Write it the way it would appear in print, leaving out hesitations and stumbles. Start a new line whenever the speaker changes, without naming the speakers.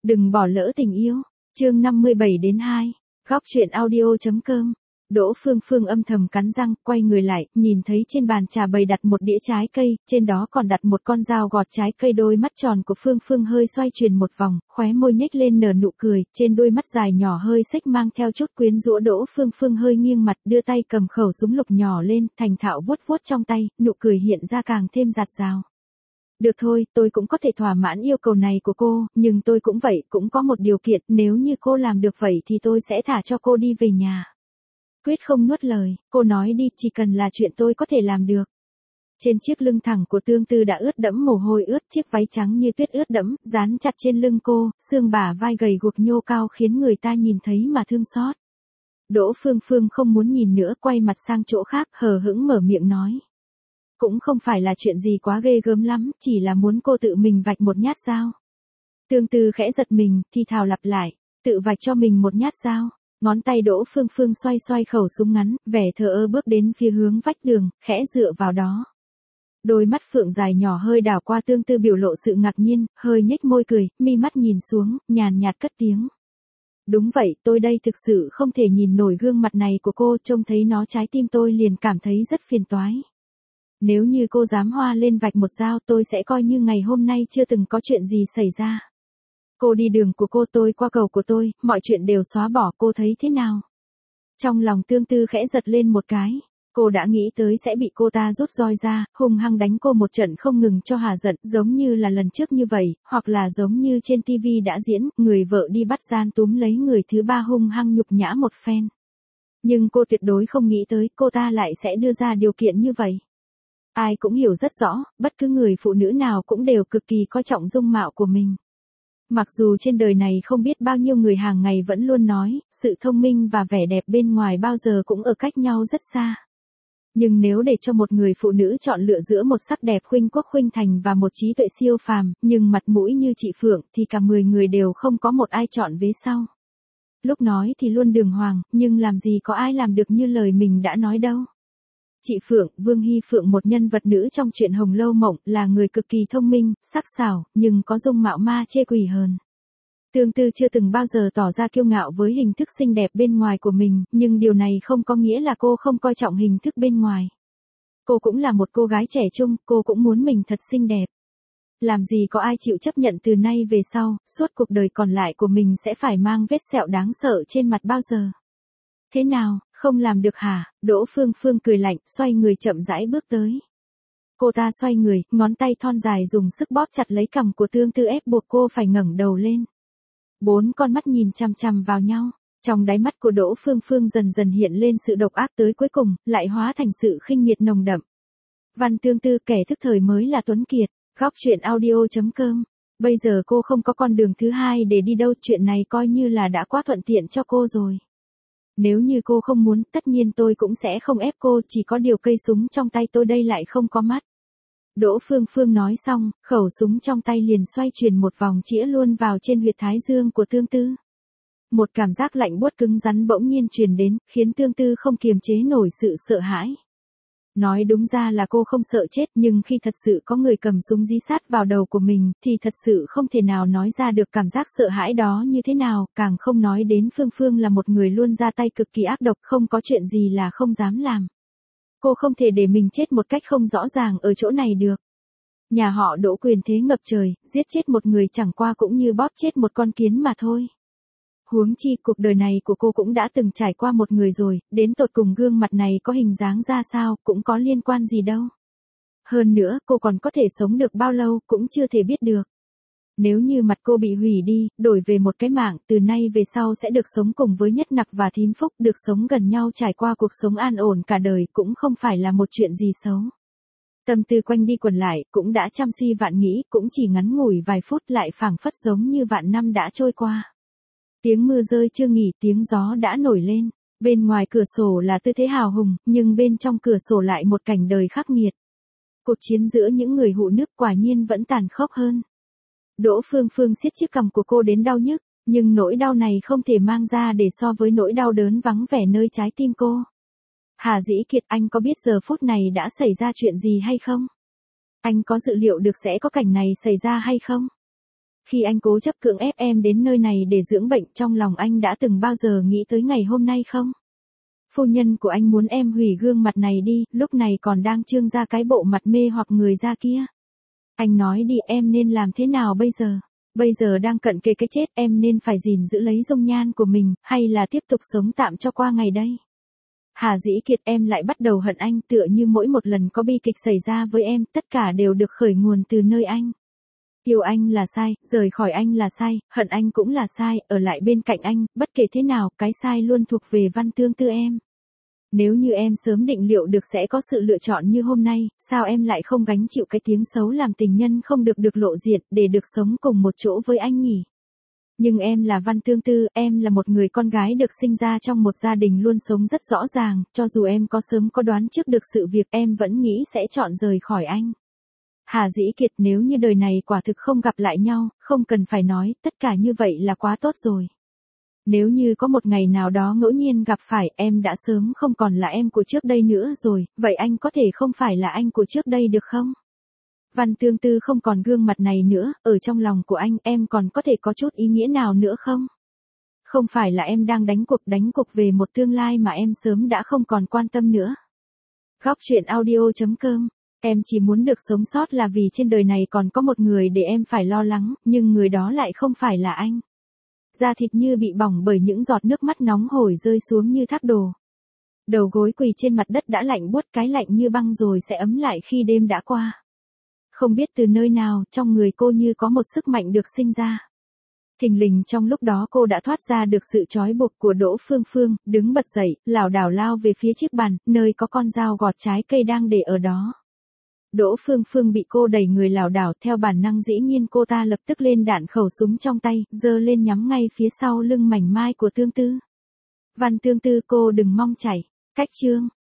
Đừng bỏ lỡ tình yêu. Chương 57-2. Góc truyện audio.com. Đỗ Phương Phương âm thầm cắn răng, quay người lại, nhìn thấy trên bàn trà bày đặt một đĩa trái cây, trên đó còn đặt một con dao gọt trái cây. Đôi mắt tròn của Phương Phương hơi xoay chuyển một vòng, khóe môi nhếch lên nở nụ cười, trên đôi mắt dài nhỏ hơi xếch mang theo chút quyến rũ. Đỗ Phương Phương hơi nghiêng mặt, đưa tay cầm khẩu súng lục nhỏ lên, thành thạo vuốt vuốt trong tay, nụ cười hiện ra càng thêm dạt dào. Được thôi, tôi cũng có thể thỏa mãn yêu cầu này của cô, nhưng tôi cũng vậy, cũng có một điều kiện, nếu như cô làm được vậy thì tôi sẽ thả cho cô đi về nhà. Quyết không nuốt lời, cô nói đi, chỉ cần là chuyện tôi có thể làm được. Trên chiếc lưng thẳng của Tương Tư đã ướt đẫm mồ hôi ướt, chiếc váy trắng như tuyết ướt đẫm, dán chặt trên lưng cô, xương bả vai gầy guộc nhô cao khiến người ta nhìn thấy mà thương xót. Đỗ Phương Phương không muốn nhìn nữa, quay mặt sang chỗ khác, hờ hững mở miệng nói. Cũng không phải là chuyện gì quá ghê gớm lắm, chỉ là muốn cô tự mình vạch một nhát dao. Tương Tư khẽ giật mình, thì thào lặp lại, tự vạch cho mình một nhát dao. Ngón tay Đỗ Phương Phương xoay xoay khẩu súng ngắn, vẻ thờ ơ bước đến phía hướng vách đường, khẽ dựa vào đó. Đôi mắt phượng dài nhỏ hơi đảo qua Tương Tư, biểu lộ sự ngạc nhiên, hơi nhếch môi cười, mi mắt nhìn xuống, nhàn nhạt cất tiếng. Đúng vậy, tôi đây thực sự không thể nhìn nổi gương mặt này của cô, trông thấy nó trái tim tôi liền cảm thấy rất phiền toái. Nếu như cô dám hoa lên vạch một dao, tôi sẽ coi như ngày hôm nay chưa từng có chuyện gì xảy ra. Cô đi đường của cô, tôi qua cầu của tôi, mọi chuyện đều xóa bỏ, cô thấy thế nào? Trong lòng Tương Tư khẽ giật lên một cái, cô đã nghĩ tới sẽ bị cô ta rút roi ra, hung hăng đánh cô một trận không ngừng cho hả giận, giống như là lần trước như vậy, hoặc là giống như trên TV đã diễn, người vợ đi bắt gian túm lấy người thứ ba hung hăng nhục nhã một phen. Nhưng cô tuyệt đối không nghĩ tới cô ta lại sẽ đưa ra điều kiện như vậy. Ai cũng hiểu rất rõ, bất cứ người phụ nữ nào cũng đều cực kỳ coi trọng dung mạo của mình. Mặc dù trên đời này không biết bao nhiêu người hàng ngày vẫn luôn nói, sự thông minh và vẻ đẹp bên ngoài bao giờ cũng ở cách nhau rất xa. Nhưng nếu để cho một người phụ nữ chọn lựa giữa một sắc đẹp khuynh quốc khuynh thành và một trí tuệ siêu phàm, nhưng mặt mũi như chị Phượng, thì cả 10 người đều không có một ai chọn vế sau. Lúc nói thì luôn đường hoàng, nhưng làm gì có ai làm được như lời mình đã nói đâu. Chị Phượng, Vương Hy Phượng, một nhân vật nữ trong truyện Hồng Lâu Mộng, là người cực kỳ thông minh, sắc sảo, nhưng có dung mạo ma chê quỷ hờn. Tương Tư chưa từng bao giờ tỏ ra kiêu ngạo với hình thức xinh đẹp bên ngoài của mình, nhưng điều này không có nghĩa là cô không coi trọng hình thức bên ngoài. Cô cũng là một cô gái trẻ trung, cô cũng muốn mình thật xinh đẹp. Làm gì có ai chịu chấp nhận từ nay về sau, suốt cuộc đời còn lại của mình sẽ phải mang vết sẹo đáng sợ trên mặt bao giờ. Thế nào, không làm được hả? Đỗ Phương Phương cười lạnh, xoay người chậm rãi bước tới. Cô ta xoay người, ngón tay thon dài dùng sức bóp chặt lấy cằm của Tương Tư, ép buộc cô phải ngẩng đầu lên. 4 con mắt nhìn chằm chằm vào nhau, trong đáy mắt của Đỗ Phương Phương dần dần hiện lên sự độc ác, tới cuối cùng lại hóa thành sự khinh miệt nồng đậm. Văn Tương Tư, kẻ thức thời mới là tuấn kiệt. Góc truyện audio.com. Bây giờ cô không có con đường thứ hai để đi đâu, chuyện này coi như là đã quá thuận tiện cho cô rồi. Nếu như cô không muốn, tất nhiên tôi cũng sẽ không ép cô, chỉ có điều cây súng trong tay tôi đây lại không có mắt. Đỗ Phương Phương nói xong, khẩu súng trong tay liền xoay chuyển một vòng, chĩa luôn vào trên huyệt thái dương của Tương Tư. Một cảm giác lạnh buốt cứng rắn bỗng nhiên truyền đến, khiến Tương Tư không kiềm chế nổi sự sợ hãi. Nói đúng ra là cô không sợ chết, nhưng khi thật sự có người cầm súng dí sát vào đầu của mình, thì thật sự không thể nào nói ra được cảm giác sợ hãi đó như thế nào, càng không nói đến Phương Phương là một người luôn ra tay cực kỳ ác độc, không có chuyện gì là không dám làm. Cô không thể để mình chết một cách không rõ ràng ở chỗ này được. Nhà họ Đỗ quyền thế ngập trời, giết chết một người chẳng qua cũng như bóp chết một con kiến mà thôi. Huống chi cuộc đời này của cô cũng đã từng trải qua một người rồi, đến tột cùng gương mặt này có hình dáng ra sao, cũng có liên quan gì đâu. Hơn nữa, cô còn có thể sống được bao lâu, cũng chưa thể biết được. Nếu như mặt cô bị hủy đi, đổi về một cái mạng, từ nay về sau sẽ được sống cùng với Nhất Nặc và Thím Phúc, được sống gần nhau trải qua cuộc sống an ổn cả đời, cũng không phải là một chuyện gì xấu. Tâm tư quanh đi quẩn lại, cũng đã trăm suy vạn nghĩ, cũng chỉ ngắn ngủi vài phút lại phảng phất giống như vạn năm đã trôi qua. Tiếng mưa rơi chưa nghỉ, tiếng gió đã nổi lên. Bên ngoài cửa sổ là tư thế hào hùng, nhưng bên trong cửa sổ lại một cảnh đời khắc nghiệt. Cuộc chiến giữa những người hụ nước quả nhiên vẫn tàn khốc hơn. Đỗ Phương Phương siết chiếc cằm của cô đến đau nhức, nhưng nỗi đau này không thể mang ra để so với nỗi đau đớn vắng vẻ nơi trái tim cô. Hà Dĩ Kiệt, anh có biết giờ phút này đã xảy ra chuyện gì hay không? Anh có dự liệu được sẽ có cảnh này xảy ra hay không? Khi anh cố chấp cưỡng ép em đến nơi này để dưỡng bệnh, trong lòng anh đã từng bao giờ nghĩ tới ngày hôm nay không? Phu nhân của anh muốn em hủy gương mặt này đi, lúc này còn đang trương ra cái bộ mặt mê hoặc người ra kia. Anh nói đi, em nên làm thế nào bây giờ? Bây giờ đang cận kề cái chết, em nên phải gìn giữ lấy dung nhan của mình, hay là tiếp tục sống tạm cho qua ngày đây? Hà Dĩ Kiệt, em lại bắt đầu hận anh, tựa như mỗi một lần có bi kịch xảy ra với em, tất cả đều được khởi nguồn từ nơi anh. Yêu anh là sai, rời khỏi anh là sai, hận anh cũng là sai, ở lại bên cạnh anh, bất kể thế nào, cái sai luôn thuộc về Văn Tương Tư em. Nếu như em sớm định liệu được sẽ có sự lựa chọn như hôm nay, sao em lại không gánh chịu cái tiếng xấu làm tình nhân không được lộ diện, để được sống cùng một chỗ với anh nhỉ? Nhưng em là Văn Tương Tư, em là một người con gái được sinh ra trong một gia đình luôn sống rất rõ ràng, cho dù em có sớm có đoán trước được sự việc, em vẫn nghĩ sẽ chọn rời khỏi anh. Hà Dĩ Kiệt, nếu như đời này quả thực không gặp lại nhau, không cần phải nói, tất cả như vậy là quá tốt rồi. Nếu như có một ngày nào đó ngẫu nhiên gặp phải, em đã sớm không còn là em của trước đây nữa rồi, vậy anh có thể không phải là anh của trước đây được không? Văn Tương Tư không còn gương mặt này nữa, ở trong lòng của anh, em còn có thể có chút ý nghĩa nào nữa không? Không phải là em đang đánh cuộc về một tương lai mà em sớm đã không còn quan tâm nữa. Góc truyện audio.com. Em chỉ muốn được sống sót là vì trên đời này còn có một người để em phải lo lắng, nhưng người đó lại không phải là anh. Da thịt như bị bỏng bởi những giọt nước mắt nóng hổi rơi xuống như thác đổ. Đầu gối quỳ trên mặt đất đã lạnh buốt, cái lạnh như băng rồi sẽ ấm lại khi đêm đã qua. Không biết từ nơi nào, trong người cô như có một sức mạnh được sinh ra. Thình lình trong lúc đó cô đã thoát ra được sự trói buộc của Đỗ Phương Phương, đứng bật dậy, lảo đảo lao về phía chiếc bàn, nơi có con dao gọt trái cây đang để ở đó. Đỗ Phương Phương bị cô đẩy người lảo đảo, theo bản năng dĩ nhiên cô ta lập tức lên đạn khẩu súng trong tay, giơ lên nhắm ngay phía sau lưng mảnh mai của Tương Tư. Văn Tương Tư, cô đừng mong chảy. Cách chương